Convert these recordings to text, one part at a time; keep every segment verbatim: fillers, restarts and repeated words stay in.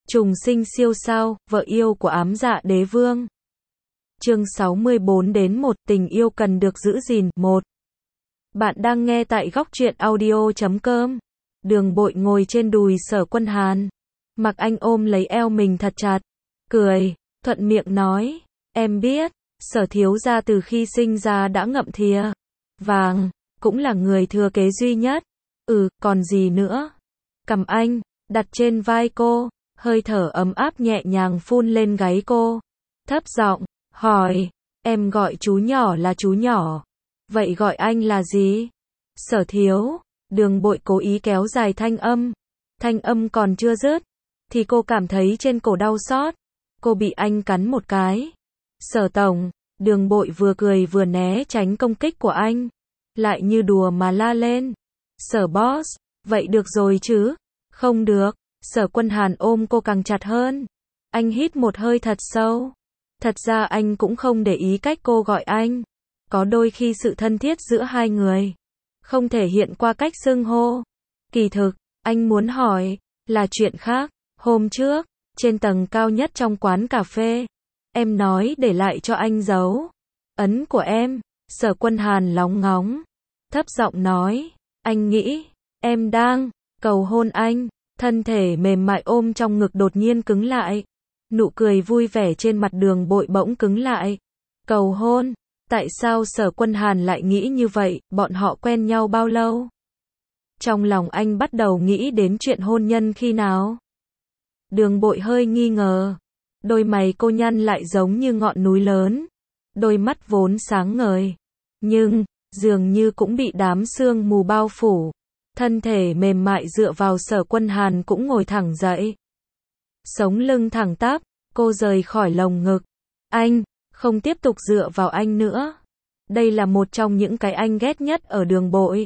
Trùng sinh siêu sao, vợ yêu của ám dạ đế vương. Chương sáu mươi bốn đến một, tình yêu cần được giữ gìn. một. Bạn đang nghe tại góc truyện audio chấm com. Đường Bội ngồi trên đùi Sở Quân Hàn. Mặc Anh ôm lấy eo mình thật chặt. Cười, thuận miệng nói. Em biết, Sở thiếu gia từ khi sinh ra đã ngậm thìa vàng, cũng là người thừa kế duy nhất. Ừ, còn gì nữa? Cầm anh, đặt trên vai cô, hơi thở ấm áp nhẹ nhàng phun lên gáy cô. Thấp giọng, hỏi, em gọi chú nhỏ là chú nhỏ. Vậy gọi anh là gì? Sở thiếu. Đường Bội cố ý kéo dài thanh âm. Thanh âm còn chưa dứt, thì cô cảm thấy trên cổ đau xót. Cô bị anh cắn một cái. Sở tổng. Đường Bội vừa cười vừa né tránh công kích của anh. Lại như đùa mà la lên. Sở boss. Vậy được rồi chứ? Không được. Sở Quân Hàn ôm cô càng chặt hơn. Anh hít một hơi thật sâu. Thật ra anh cũng không để ý cách cô gọi anh. Có đôi khi sự thân thiết giữa hai người không thể hiện qua cách xưng hô. Kỳ thực, anh muốn hỏi là chuyện khác. Hôm trước, trên tầng cao nhất trong quán cà phê, em nói để lại cho anh dấu ấn của em. Sở Quân Hàn lóng ngóng, thấp giọng nói, anh nghĩ em đang cầu hôn anh. Thân thể mềm mại ôm trong ngực đột nhiên cứng lại. Nụ cười vui vẻ trên mặt Đường Bội bỗng cứng lại. Cầu hôn? Tại sao Sở Quân Hàn lại nghĩ như vậy? Bọn họ quen nhau bao lâu? Trong lòng anh bắt đầu nghĩ đến chuyện hôn nhân khi nào? Đường Bội hơi nghi ngờ. Đôi mày cô nhăn lại giống như ngọn núi lớn. Đôi mắt vốn sáng ngời, nhưng dường như cũng bị đám sương mù bao phủ. Thân thể mềm mại dựa vào Sở Quân Hàn cũng ngồi thẳng dậy. Sống lưng thẳng tắp, cô rời khỏi lồng ngực. Anh, không tiếp tục dựa vào anh nữa. Đây là một trong những cái anh ghét nhất ở Đường Bội.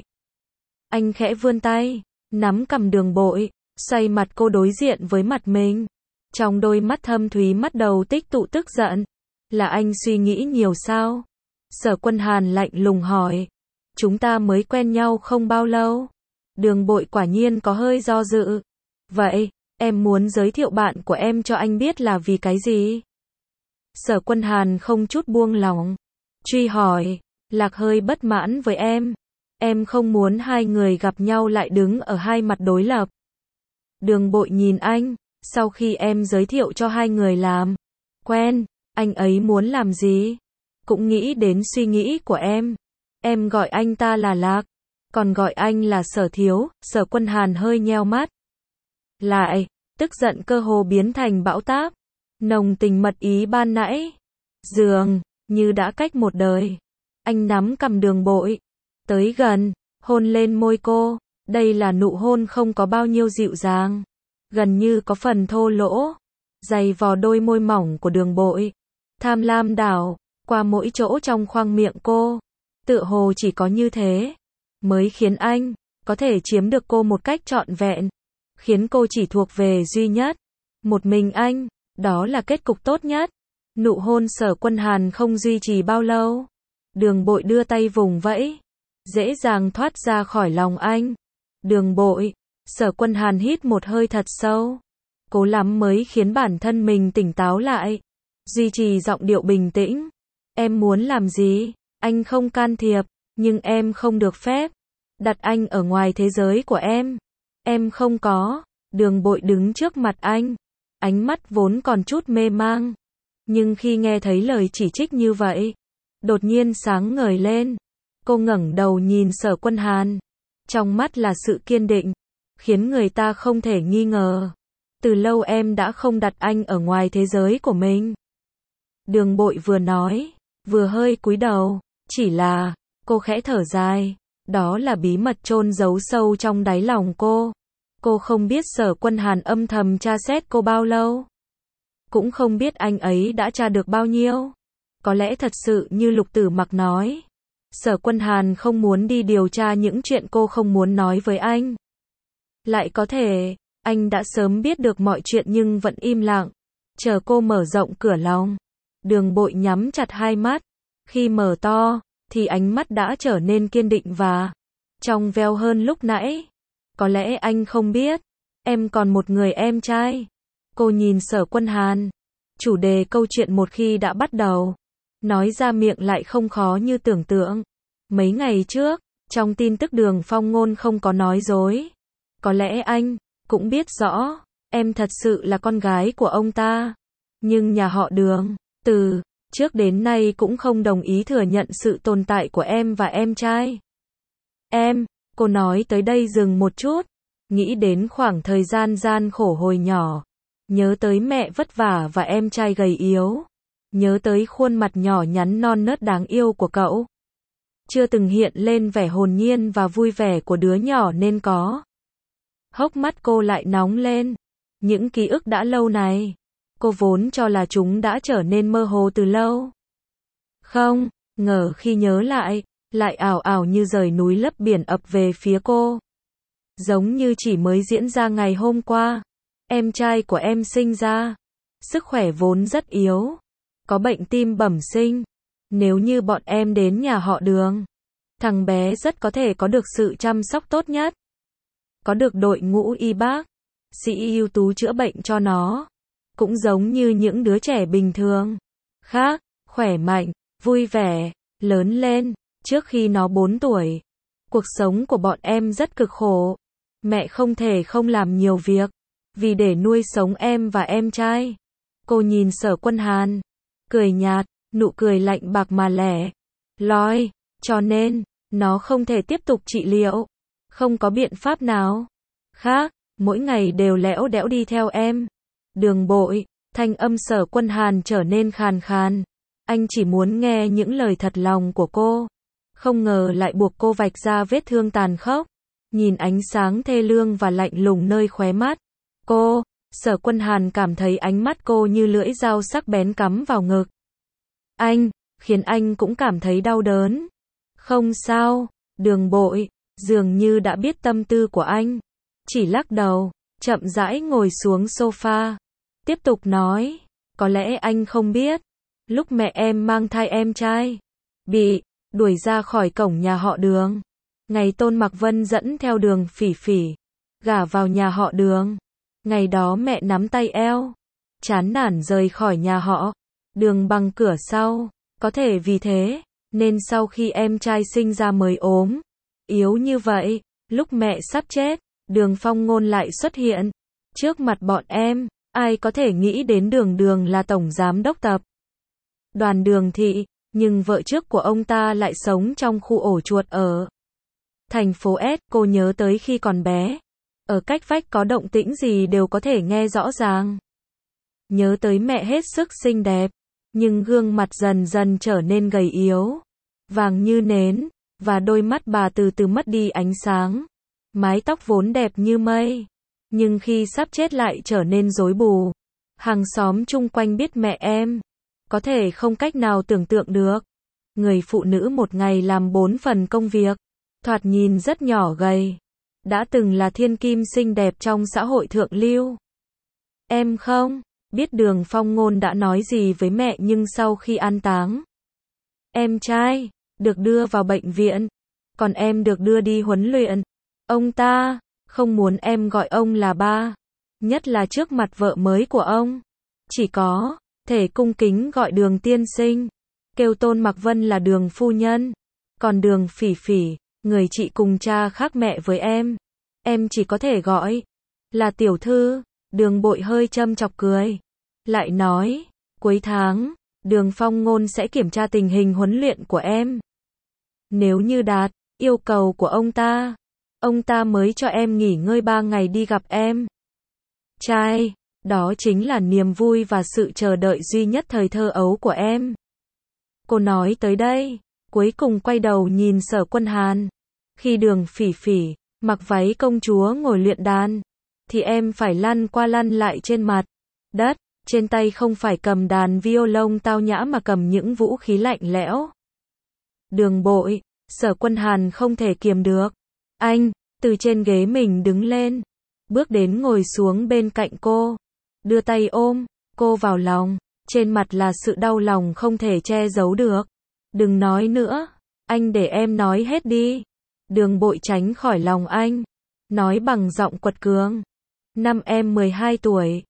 Anh khẽ vươn tay, nắm cầm Đường Bội, xoay mặt cô đối diện với mặt mình. Trong đôi mắt thâm thúy bắt đầu tích tụ tức giận. Là anh suy nghĩ nhiều sao? Sở Quân Hàn lạnh lùng hỏi. Chúng ta mới quen nhau không bao lâu. Đường Bội quả nhiên có hơi do dự. Vậy, em muốn giới thiệu bạn của em cho anh biết là vì cái gì? Sở Quân Hàn không chút buông lỏng. Truy hỏi, Lạc hơi bất mãn với em. Em không muốn hai người gặp nhau lại đứng ở hai mặt đối lập. Đường Bội nhìn anh, sau khi em giới thiệu cho hai người làm quen, anh ấy muốn làm gì? Cũng nghĩ đến suy nghĩ của em. Em gọi anh ta là Lạc, còn gọi anh là Sở thiếu. Sở Quân Hàn hơi nheo mắt lại, tức giận cơ hồ biến thành bão táp. Nồng tình mật ý ban nãy, dường như đã cách một đời. Anh nắm cầm Đường Bội, tới gần, hôn lên môi cô. Đây là nụ hôn không có bao nhiêu dịu dàng, gần như có phần thô lỗ, dày vò đôi môi mỏng của Đường Bội. Tham lam đảo qua mỗi chỗ trong khoang miệng cô. Tựa hồ chỉ có như thế mới khiến anh có thể chiếm được cô một cách trọn vẹn, khiến cô chỉ thuộc về duy nhất một mình anh. Đó là kết cục tốt nhất. Nụ hôn Sở Quân Hàn không duy trì bao lâu. Đường Bội đưa tay vùng vẫy, dễ dàng thoát ra khỏi lòng anh. Đường Bội. Sở Quân Hàn hít một hơi thật sâu, cố lắm mới khiến bản thân mình tỉnh táo lại, duy trì giọng điệu bình tĩnh. Em muốn làm gì? Anh không can thiệp, nhưng em không được phép đặt anh ở ngoài thế giới của em. Em không có. Đường Bội đứng trước mặt anh, ánh mắt vốn còn chút mê mang, nhưng khi nghe thấy lời chỉ trích như vậy, đột nhiên sáng ngời lên. Cô ngẩng đầu nhìn Sở Quân Hàn, trong mắt là sự kiên định, khiến người ta không thể nghi ngờ. Từ lâu em đã không đặt anh ở ngoài thế giới của mình. Đường Bội vừa nói, vừa hơi cúi đầu. Chỉ là, cô khẽ thở dài. Đó là bí mật chôn giấu sâu trong đáy lòng cô. Cô không biết Sở Quân Hàn âm thầm tra xét cô bao lâu. Cũng không biết anh ấy đã tra được bao nhiêu. Có lẽ thật sự như Lục Tử Mặc nói, Sở Quân Hàn không muốn đi điều tra những chuyện cô không muốn nói với anh. Lại có thể, anh đã sớm biết được mọi chuyện nhưng vẫn im lặng, chờ cô mở rộng cửa lòng. Đường Bội nhắm chặt hai mắt. Khi mở to, thì ánh mắt đã trở nên kiên định và trong veo hơn lúc nãy. Có lẽ anh không biết, em còn một người em trai. Cô nhìn Sở Quân Hàn. Chủ đề câu chuyện một khi đã bắt đầu, nói ra miệng lại không khó như tưởng tượng. Mấy ngày trước, trong tin tức Đường Phong Ngôn không có nói dối. Có lẽ anh cũng biết rõ, em thật sự là con gái của ông ta. Nhưng nhà họ Đường, từ trước đến nay cũng không đồng ý thừa nhận sự tồn tại của em và em trai. Em, cô nói tới đây dừng một chút, nghĩ đến khoảng thời gian gian khổ hồi nhỏ. Nhớ tới mẹ vất vả và em trai gầy yếu. Nhớ tới khuôn mặt nhỏ nhắn non nớt đáng yêu của cậu. Chưa từng hiện lên vẻ hồn nhiên và vui vẻ của đứa nhỏ nên có. Hốc mắt cô lại nóng lên. Những ký ức đã lâu này, cô vốn cho là chúng đã trở nên mơ hồ từ lâu. Không, ngờ khi nhớ lại, lại ảo ảo như rời núi lấp biển ập về phía cô. Giống như chỉ mới diễn ra ngày hôm qua. Em trai của em sinh ra. Sức khỏe vốn rất yếu. Có bệnh tim bẩm sinh. Nếu như bọn em đến nhà họ Đường, thằng bé rất có thể có được sự chăm sóc tốt nhất. Có được đội ngũ y bác sĩ ưu tú chữa bệnh cho nó. Cũng giống như những đứa trẻ bình thường khác, khỏe mạnh, vui vẻ, lớn lên. Trước khi nó bốn tuổi, cuộc sống của bọn em rất cực khổ. Mẹ không thể không làm nhiều việc, vì để nuôi sống em và em trai. Cô nhìn Sở Quân Hàn, cười nhạt, nụ cười lạnh bạc mà lẻ loi, cho nên, nó không thể tiếp tục trị liệu. Không có biện pháp nào khác, mỗi ngày đều lẽo đẽo đi theo em. Đường Bội, thanh âm Sở Quân Hàn trở nên khàn khàn. Anh chỉ muốn nghe những lời thật lòng của cô. Không ngờ lại buộc cô vạch ra vết thương tàn khốc. Nhìn ánh sáng thê lương và lạnh lùng nơi khóe mắt cô, Sở Quân Hàn cảm thấy ánh mắt cô như lưỡi dao sắc bén cắm vào ngực anh, khiến anh cũng cảm thấy đau đớn. Không sao, Đường Bội, dường như đã biết tâm tư của anh. Chỉ lắc đầu, chậm rãi ngồi xuống sofa. Tiếp tục nói, có lẽ anh không biết, lúc mẹ em mang thai em trai, bị đuổi ra khỏi cổng nhà họ Đường. Ngày Tôn Mặc Vân dẫn theo Đường Phỉ Phỉ gả vào nhà họ Đường. Ngày đó mẹ nắm tay eo, chán nản rời khỏi nhà họ Đường bằng cửa sau. Có thể vì thế, nên sau khi em trai sinh ra mới ốm, yếu như vậy. Lúc mẹ sắp chết, Đường Phong Ngôn lại xuất hiện trước mặt bọn em. Ai có thể nghĩ đến Đường Đường là tổng giám đốc tập đoàn Đường thị, nhưng vợ trước của ông ta lại sống trong khu ổ chuột ở thành phố S. Cô nhớ tới khi còn bé, ở cách vách có động tĩnh gì đều có thể nghe rõ ràng. Nhớ tới mẹ hết sức xinh đẹp, nhưng gương mặt dần dần trở nên gầy yếu, vàng như nến, và đôi mắt bà từ từ mất đi ánh sáng. Mái tóc vốn đẹp như mây, nhưng khi sắp chết lại trở nên rối bù. Hàng xóm chung quanh biết mẹ em, có thể không cách nào tưởng tượng được. Người phụ nữ một ngày làm bốn phần công việc, thoạt nhìn rất nhỏ gầy, đã từng là thiên kim xinh đẹp trong xã hội thượng lưu. Em không biết Đường Phong Ngôn đã nói gì với mẹ, nhưng sau khi an táng, em trai được đưa vào bệnh viện, còn em được đưa đi huấn luyện. Ông ta không muốn em gọi ông là ba, nhất là trước mặt vợ mới của ông. Chỉ có thể cung kính gọi Đường tiên sinh, kêu Tôn Mặc Vân là Đường phu nhân. Còn Đường Phỉ Phỉ, người chị cùng cha khác mẹ với em, em chỉ có thể gọi là tiểu thư. Đường Bội hơi châm chọc cười, lại nói, cuối tháng, Đường Phong Ngôn sẽ kiểm tra tình hình huấn luyện của em. Nếu như đạt yêu cầu của ông ta, ông ta mới cho em nghỉ ngơi ba ngày đi gặp em trai. Đó chính là niềm vui và sự chờ đợi duy nhất thời thơ ấu của em. Cô nói tới đây, cuối cùng quay đầu nhìn Sở Quân Hàn. Khi Đường Phỉ Phỉ mặc váy công chúa ngồi luyện đàn, thì em phải lăn qua lăn lại trên mặt đất, trên tay không phải cầm đàn violon tao nhã mà cầm những vũ khí lạnh lẽo. Đường Bội, Sở Quân Hàn không thể kiềm được. Anh từ trên ghế mình đứng lên, bước đến ngồi xuống bên cạnh cô, đưa tay ôm cô vào lòng, trên mặt là sự đau lòng không thể che giấu được. Đừng nói nữa, anh để em nói hết đi. Đường Bội tránh khỏi lòng anh, nói bằng giọng quật cường. Năm em mười hai tuổi,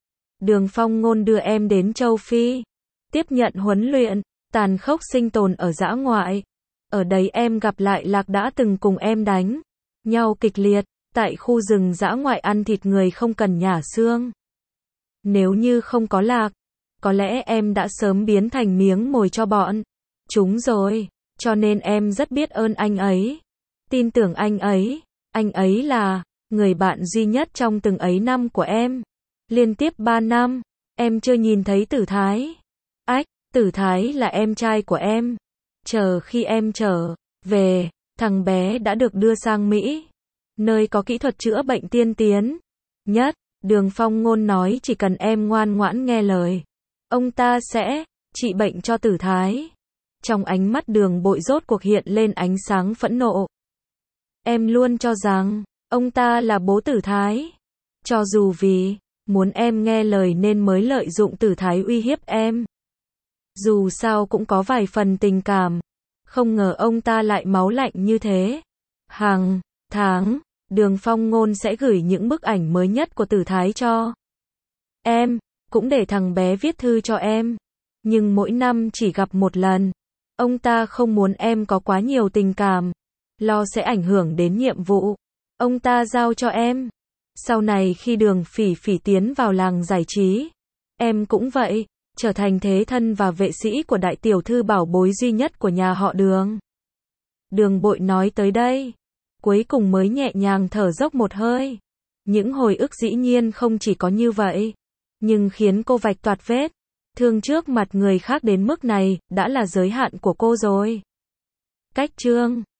Đường Phong Ngôn đưa em đến châu Phi, tiếp nhận huấn luyện, tàn khốc sinh tồn ở dã ngoại. Ở đấy em gặp lại Lạc đã từng cùng em đánh nhau kịch liệt, tại khu rừng dã ngoại ăn thịt người không cần nhả xương. Nếu như không có Lạc, có lẽ em đã sớm biến thành miếng mồi cho bọn chúng rồi, cho nên em rất biết ơn anh ấy. Tin tưởng anh ấy, anh ấy là người bạn duy nhất trong từng ấy năm của em. Liên tiếp ba năm, em chưa nhìn thấy Tử Thái. Ách, Tử Thái là em trai của em. Chờ khi em trở về, thằng bé đã được đưa sang Mỹ, nơi có kỹ thuật chữa bệnh tiên tiến nhất. Đường Phong Ngôn nói chỉ cần em ngoan ngoãn nghe lời, ông ta sẽ trị bệnh cho Tử Thái. Trong ánh mắt Đường Bội rốt cuộc hiện lên ánh sáng phẫn nộ. Em luôn cho rằng ông ta là bố Tử Thái, cho dù vì muốn em nghe lời nên mới lợi dụng Tử Thái uy hiếp em. Dù sao cũng có vài phần tình cảm, không ngờ ông ta lại máu lạnh như thế. Hàng tháng, Đường Phong Ngôn sẽ gửi những bức ảnh mới nhất của Tử Thái cho em, cũng để thằng bé viết thư cho em. Nhưng mỗi năm chỉ gặp một lần. Ông ta không muốn em có quá nhiều tình cảm, lo sẽ ảnh hưởng đến nhiệm vụ ông ta giao cho em. Sau này khi Đường Phỉ Phỉ tiến vào làng giải trí, em cũng vậy, trở thành thế thân và vệ sĩ của đại tiểu thư bảo bối duy nhất của nhà họ Đường. Đường Bội nói tới đây, cuối cùng mới nhẹ nhàng thở dốc một hơi. Những hồi ức dĩ nhiên không chỉ có như vậy, nhưng khiến cô vạch toạc vết thương trước mặt người khác đến mức này, đã là giới hạn của cô rồi. Cách chương